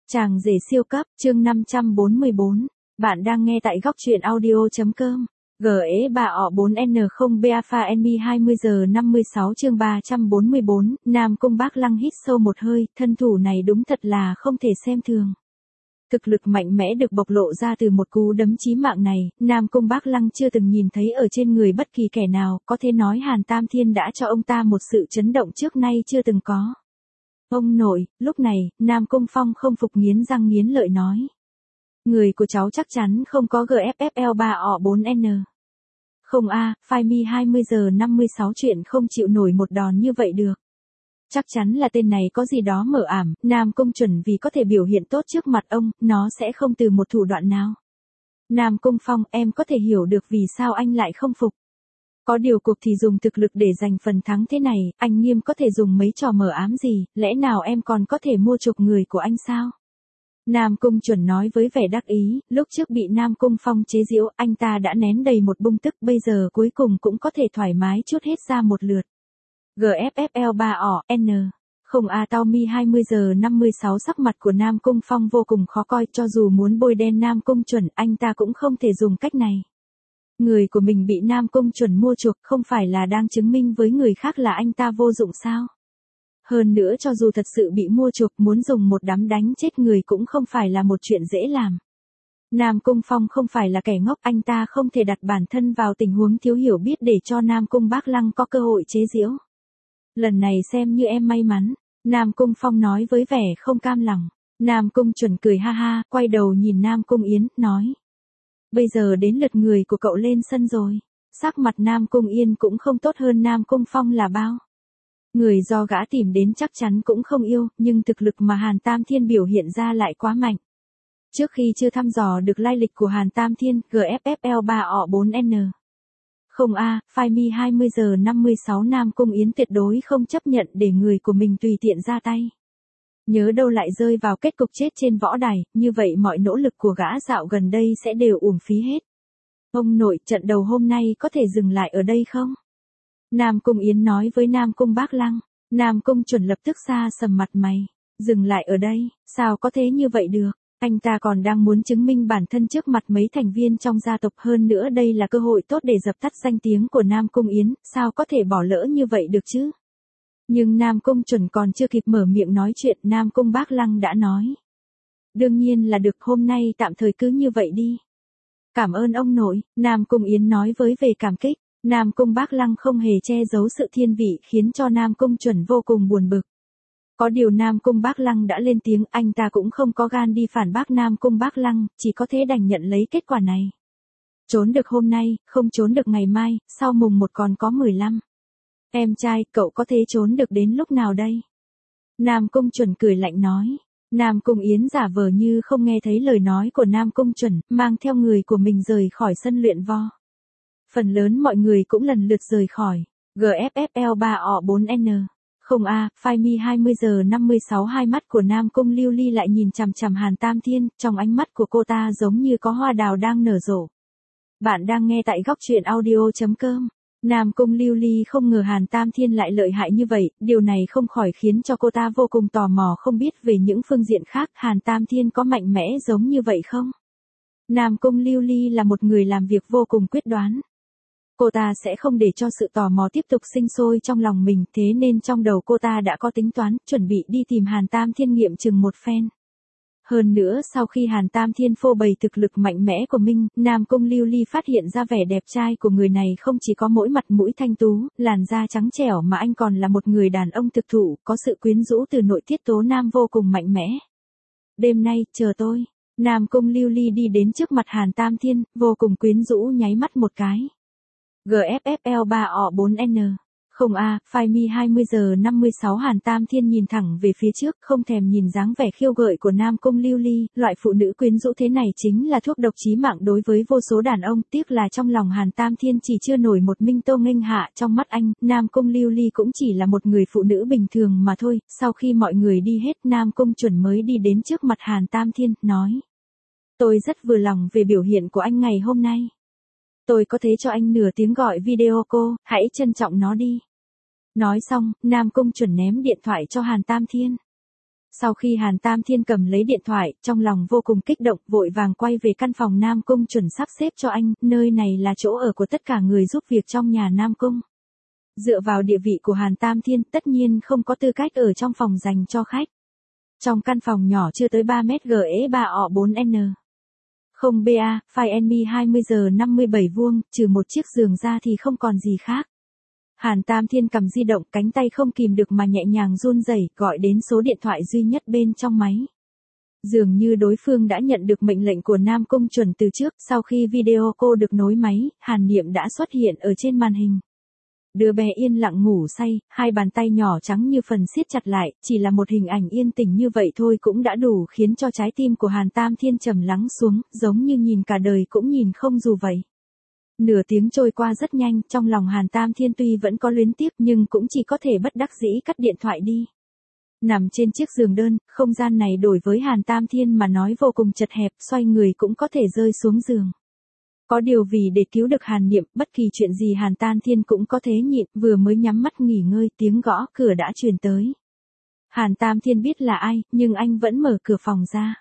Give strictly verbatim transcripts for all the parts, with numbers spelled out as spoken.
Chàng rể siêu cấp, chương năm trăm bốn mươi bốn. Bạn đang nghe tại góc truyện audio.com. G E ba O bốn N không B Alpha Enemy hai mươi giờ năm mươi sáu chương ba trăm bốn mươi bốn, Nam Cung Bác Lăng hít sâu một hơi, thân thủ này đúng thật là không thể xem thường. Thực lực mạnh mẽ được bộc lộ ra từ một cú đấm chí mạng này, Nam Cung Bác Lăng chưa từng nhìn thấy ở trên người bất kỳ kẻ nào, có thể nói Hàn Tam Thiên đã cho ông ta một sự chấn động trước nay chưa từng có. Ông nội, lúc này, Nam Cung Phong không phục nghiến răng nghiến lợi nói. Người của cháu chắc chắn không có G F F L ba O bốn N. Không a, Phai Mi hai mươi giờ năm mươi sáu chuyện không chịu nổi một đòn như vậy được. Chắc chắn là tên này có gì đó mờ ảm, Nam Cung chuẩn vì có thể biểu hiện tốt trước mặt ông, nó sẽ không từ một thủ đoạn nào. Nam Cung Phong, em có thể hiểu được vì sao anh lại không phục. Có điều cuộc thì dùng thực lực để giành phần thắng thế này, anh Nghiêm có thể dùng mấy trò mờ ám gì, lẽ nào em còn có thể mua chuộc người của anh sao? Nam Cung chuẩn nói với vẻ đắc ý, lúc trước bị Nam Cung Phong chế giễu, anh ta đã nén đầy một bung tức, bây giờ cuối cùng cũng có thể thoải mái chút hết ra một lượt. G F F L ba O N. Không a Tao Mi hai mươi giờ năm mươi sáu sắc mặt của Nam Cung Phong vô cùng khó coi, cho dù muốn bôi đen Nam Cung chuẩn, anh ta cũng không thể dùng cách này. Người của mình bị Nam Cung chuẩn mua chuộc không phải là đang chứng minh với người khác là anh ta vô dụng sao? Hơn nữa cho dù thật sự bị mua chuộc muốn dùng một đám đánh chết người cũng không phải là một chuyện dễ làm. Nam Cung Phong không phải là kẻ ngốc, anh ta không thể đặt bản thân vào tình huống thiếu hiểu biết để cho Nam Cung Bác Lăng có cơ hội chế giễu. Lần này xem như em may mắn, Nam Cung Phong nói với vẻ không cam lòng. Nam Cung chuẩn cười ha ha, quay đầu nhìn Nam Cung Yến, nói. Bây giờ đến lượt người của cậu lên sân rồi. Sắc mặt Nam Cung Yên cũng không tốt hơn Nam Cung Phong là bao. Người do gã tìm đến chắc chắn cũng không yêu, nhưng thực lực mà Hàn Tam Thiên biểu hiện ra lại quá mạnh. Trước khi chưa thăm dò được lai lịch của Hàn Tam Thiên, G F F L ba O bốn N. Không a, Phai Mi hai mươi giờ năm mươi sáu Nam Cung Yến tuyệt đối không chấp nhận để người của mình tùy tiện ra tay. Nhớ đâu lại rơi vào kết cục chết trên võ đài, như vậy mọi nỗ lực của gã dạo gần đây sẽ đều uổng phí hết. Ông nội, trận đầu hôm nay có thể dừng lại ở đây không? Nam Cung Yến nói với Nam Cung Bác Lăng. Nam Cung chuẩn lập tức xa sầm mặt mày. Dừng lại ở đây, sao có thế như vậy được? Anh ta còn đang muốn chứng minh bản thân trước mặt mấy thành viên trong gia tộc, hơn nữa đây là cơ hội tốt để dập tắt danh tiếng của Nam Cung Yến, sao có thể bỏ lỡ như vậy được chứ? Nhưng Nam Cung chuẩn còn chưa kịp mở miệng nói chuyện, Nam Cung Bác Lăng đã nói. Đương nhiên là được, hôm nay tạm thời cứ như vậy đi. Cảm ơn ông nội, Nam Cung Yến nói với vẻ cảm kích. Nam Cung Bác Lăng không hề che giấu sự thiên vị khiến cho Nam Cung chuẩn vô cùng buồn bực. Có điều Nam Cung Bác Lăng đã lên tiếng, anh ta cũng không có gan đi phản bác Nam Cung Bác Lăng, chỉ có thể đành nhận lấy kết quả này. Trốn được hôm nay, không trốn được ngày mai, sau mùng một còn có mười lăm. Em trai, cậu có thể trốn được đến lúc nào đây? Nam Cung chuẩn cười lạnh nói. Nam Cung Yến giả vờ như không nghe thấy lời nói của Nam Cung chuẩn, mang theo người của mình rời khỏi sân luyện vo. Phần lớn mọi người cũng lần lượt rời khỏi. G F F L ba O bốn N. Không a, Phai Mi hai mươi giờ năm mươi sáu hai mắt của Nam Cung Lưu Ly lại nhìn chằm chằm Hàn Tam Thiên, trong ánh mắt của cô ta giống như có hoa đào đang nở rộ. Bạn đang nghe tại góc truyện audio.com. Nam Cung Lưu Ly không ngờ Hàn Tam Thiên lại lợi hại như vậy, điều này không khỏi khiến cho cô ta vô cùng tò mò, không biết về những phương diện khác Hàn Tam Thiên có mạnh mẽ giống như vậy không? Nam Cung Lưu Ly là một người làm việc vô cùng quyết đoán. Cô ta sẽ không để cho sự tò mò tiếp tục sinh sôi trong lòng mình, thế nên trong đầu cô ta đã có tính toán, chuẩn bị đi tìm Hàn Tam Thiên nghiệm chừng một phen. Hơn nữa sau khi Hàn Tam Thiên phô bày thực lực mạnh mẽ của mình, Nam Cung Lưu Ly phát hiện ra vẻ đẹp trai của người này không chỉ có mỗi mặt mũi thanh tú, làn da trắng trẻo mà anh còn là một người đàn ông thực thụ, có sự quyến rũ từ nội tiết tố nam vô cùng mạnh mẽ. Đêm nay, chờ tôi. Nam Cung Lưu Ly đi đến trước mặt Hàn Tam Thiên, vô cùng quyến rũ nháy mắt một cái. G F F L ba O bốn N. Không a, Phai Mi hai mươi giờ năm mươi sáu Hàn Tam Thiên nhìn thẳng về phía trước, không thèm nhìn dáng vẻ khiêu gợi của Nam Cung Lưu Ly, loại phụ nữ quyến rũ thế này chính là thuốc độc chí mạng đối với vô số đàn ông, tiếc là trong lòng Hàn Tam Thiên chỉ chưa nổi một minh tô nghênh hạ, trong mắt anh, Nam Cung Lưu Ly cũng chỉ là một người phụ nữ bình thường mà thôi. Sau khi mọi người đi hết, Nam Cung chuẩn mới đi đến trước mặt Hàn Tam Thiên, nói. Tôi rất vừa lòng về biểu hiện của anh ngày hôm nay. Tôi có thể cho anh nửa tiếng gọi video cô, hãy trân trọng nó đi. Nói xong, Nam Cung chuẩn ném điện thoại cho Hàn Tam Thiên. Sau khi Hàn Tam Thiên cầm lấy điện thoại, trong lòng vô cùng kích động, vội vàng quay về căn phòng Nam Cung chuẩn sắp xếp cho anh, nơi này là chỗ ở của tất cả người giúp việc trong nhà Nam Cung. Dựa vào địa vị của Hàn Tam Thiên, tất nhiên không có tư cách ở trong phòng dành cho khách. Trong căn phòng nhỏ chưa tới ba mét ghế ba o bốn N. Không ba, File en bê hai mươi giờ năm mươi bảy vuông, trừ một chiếc giường ra thì không còn gì khác. Hàn Tam Thiên cầm di động, cánh tay không kìm được mà nhẹ nhàng run rẩy, gọi đến số điện thoại duy nhất bên trong máy. Dường như đối phương đã nhận được mệnh lệnh của Nam Cung Chuẩn từ trước, sau khi video call được nối máy, Hàn Niệm đã xuất hiện ở trên màn hình. Đứa bé yên lặng ngủ say, hai bàn tay nhỏ trắng như phần siết chặt lại, chỉ là một hình ảnh yên tĩnh như vậy thôi cũng đã đủ khiến cho trái tim của Hàn Tam Thiên trầm lắng xuống, giống như nhìn cả đời cũng nhìn không dù vậy. Nửa tiếng trôi qua rất nhanh, trong lòng Hàn Tam Thiên tuy vẫn có luyến tiếc nhưng cũng chỉ có thể bất đắc dĩ cắt điện thoại đi. Nằm trên chiếc giường đơn, không gian này đổi với Hàn Tam Thiên mà nói vô cùng chật hẹp, xoay người cũng có thể rơi xuống giường. Có điều vì để cứu được Hàn Niệm, bất kỳ chuyện gì Hàn Tam Thiên cũng có thế nhịn, vừa mới nhắm mắt nghỉ ngơi, tiếng gõ cửa đã truyền tới. Hàn Tam Thiên biết là ai, nhưng anh vẫn mở cửa phòng ra.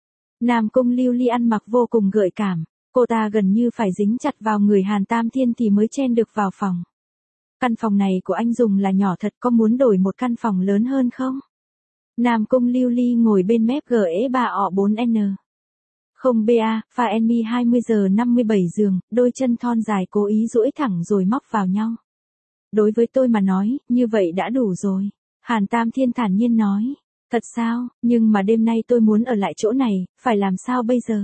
Nam Cung Lưu Ly ăn mặc vô cùng gợi cảm, cô ta gần như phải dính chặt vào người Hàn Tam Thiên thì mới chen được vào phòng. Căn phòng này của anh dùng là nhỏ thật, có muốn đổi một căn phòng lớn hơn không? Nam Cung Lưu Ly ngồi bên mép ghế ba o bốn N. Không ba, File en bê hai mươi giờ năm mươi bảy giường, đôi chân thon dài cố ý duỗi thẳng rồi móc vào nhau. Đối với tôi mà nói, như vậy đã đủ rồi. Hàn Tam Thiên thản nhiên nói. Thật sao, nhưng mà đêm nay tôi muốn ở lại chỗ này, phải làm sao bây giờ?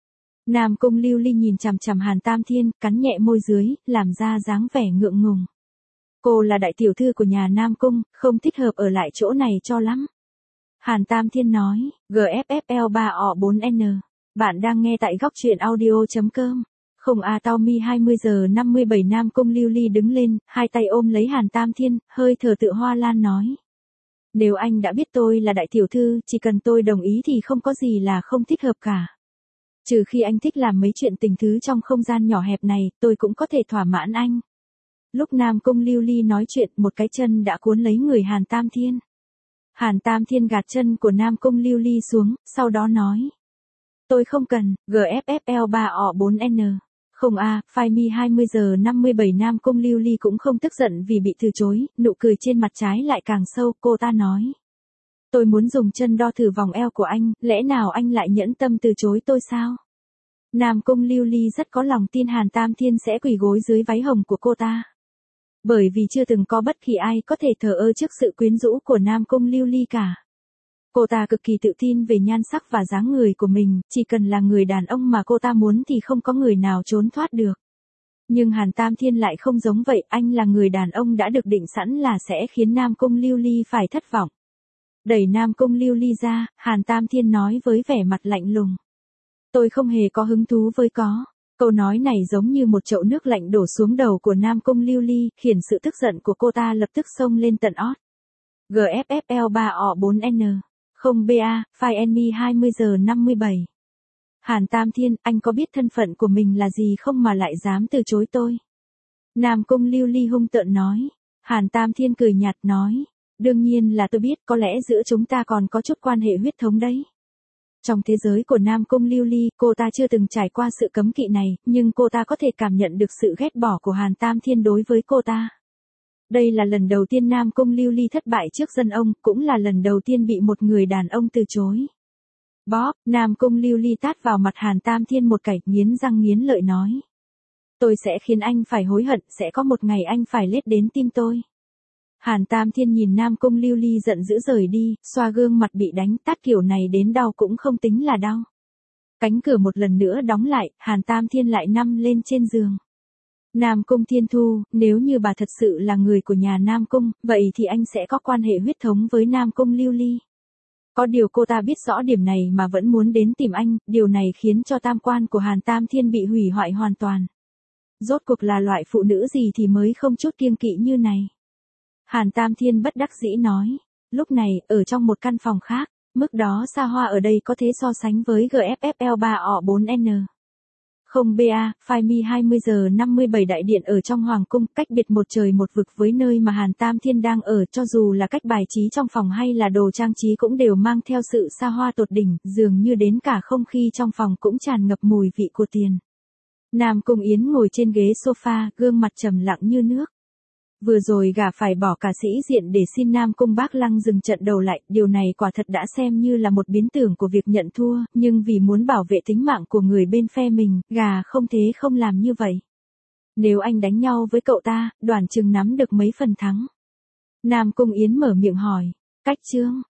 Nam Cung Lưu Ly nhìn chằm chằm Hàn Tam Thiên, cắn nhẹ môi dưới, làm ra dáng vẻ ngượng ngùng. Cô là đại tiểu thư của nhà Nam Cung, không thích hợp ở lại chỗ này cho lắm. Hàn Tam Thiên nói, G F F L ba O bốn N. Bạn đang nghe tại góc truyện audio.com. Không a tao mi hai mươi giờ năm mươi bảy Nam Cung Lưu Ly đứng lên, hai tay ôm lấy Hàn Tam Thiên, hơi thở tự hoa lan nói. Nếu anh đã biết tôi là đại tiểu thư, chỉ cần tôi đồng ý thì không có gì là không thích hợp cả. Trừ khi anh thích làm mấy chuyện tình thứ trong không gian nhỏ hẹp này, tôi cũng có thể thỏa mãn anh. Lúc Nam Cung Lưu Ly nói chuyện, một cái chân đã cuốn lấy người Hàn Tam Thiên. Hàn Tam Thiên gạt chân của Nam Cung Lưu Ly xuống, sau đó nói. Tôi không cần, G F F L ba O bốn N. Không a, File mi hai mươi giờ năm mươi bảy Nam Cung Lưu Ly cũng không tức giận vì bị từ chối, nụ cười trên mặt trái lại càng sâu, cô ta nói. Tôi muốn dùng chân đo thử vòng eo của anh, lẽ nào anh lại nhẫn tâm từ chối tôi sao? Nam Cung Lưu Ly rất có lòng tin Hàn Tam Thiên sẽ quỳ gối dưới váy hồng của cô ta. Bởi vì chưa từng có bất kỳ ai có thể thờ ơ trước sự quyến rũ của Nam Cung Lưu Ly cả. Cô ta cực kỳ tự tin về nhan sắc và dáng người của mình, chỉ cần là người đàn ông mà cô ta muốn thì không có người nào trốn thoát được. Nhưng Hàn Tam Thiên lại không giống vậy, anh là người đàn ông đã được định sẵn là sẽ khiến Nam Cung Lưu Ly phải thất vọng. Đẩy Nam Cung Lưu Ly ra, Hàn Tam Thiên nói với vẻ mặt lạnh lùng. Tôi không hề có hứng thú với có. Câu nói này giống như một chậu nước lạnh đổ xuống đầu của Nam Cung Lưu Ly, khiến sự tức giận của cô ta lập tức xông lên tận ót. G F F L ba O bốn N. Không ba, File en bê hai mươi giờ năm mươi bảy. Hàn Tam Thiên, anh có biết thân phận của mình là gì không mà lại dám từ chối tôi? Nam Cung Lưu Ly hung tợn nói. Hàn Tam Thiên cười nhạt nói. Đương nhiên là tôi biết, có lẽ giữa chúng ta còn có chút quan hệ huyết thống đấy. Trong thế giới của Nam Cung Lưu Ly, cô ta chưa từng trải qua sự cấm kỵ này, nhưng cô ta có thể cảm nhận được sự ghét bỏ của Hàn Tam Thiên đối với cô ta. Đây là lần đầu tiên Nam Cung Lưu Ly thất bại trước dân ông, cũng là lần đầu tiên bị một người đàn ông từ chối. Bóp, Nam Cung Lưu Ly tát vào mặt Hàn Tam Thiên một cái, nghiến răng nghiến lợi nói. Tôi sẽ khiến anh phải hối hận, sẽ có một ngày anh phải lết đến tim tôi. Hàn Tam Thiên nhìn Nam Cung Lưu Ly giận dữ rời đi, xoa gương mặt bị đánh, tát kiểu này đến đau cũng không tính là đau. Cánh cửa một lần nữa đóng lại, Hàn Tam Thiên lại nằm lên trên giường. Nam Cung Thiên Thu, nếu như bà thật sự là người của nhà Nam Cung, vậy thì anh sẽ có quan hệ huyết thống với Nam Cung Lưu Ly. Có điều cô ta biết rõ điểm này mà vẫn muốn đến tìm anh, điều này khiến cho tam quan của Hàn Tam Thiên bị hủy hoại hoàn toàn. Rốt cuộc là loại phụ nữ gì thì mới không chút kiêng kỵ như này. Hàn Tam Thiên bất đắc dĩ nói. Lúc này, ở trong một căn phòng khác, mức đó xa hoa ở đây có thể so sánh với G F F L ba O bốn N. Không ba, Phai Mi hai mươi giờ năm mươi bảy đại điện ở trong hoàng cung, cách biệt một trời một vực với nơi mà Hàn Tam Thiên đang ở, cho dù là cách bài trí trong phòng hay là đồ trang trí cũng đều mang theo sự xa hoa tột đỉnh, dường như đến cả không khí trong phòng cũng tràn ngập mùi vị của tiền. Nam Cung Yến ngồi trên ghế sofa, gương mặt trầm lặng như nước. Vừa rồi gả phải bỏ cả sĩ diện để xin Nam Cung Bác Lăng dừng trận đầu lại, điều này quả thật đã xem như là một biến tưởng của việc nhận thua, nhưng vì muốn bảo vệ tính mạng của người bên phe mình, gà không thế không làm như vậy. Nếu anh đánh nhau với cậu ta, đoán chừng nắm được mấy phần thắng. Nam Cung Yến mở miệng hỏi, Cách Trương,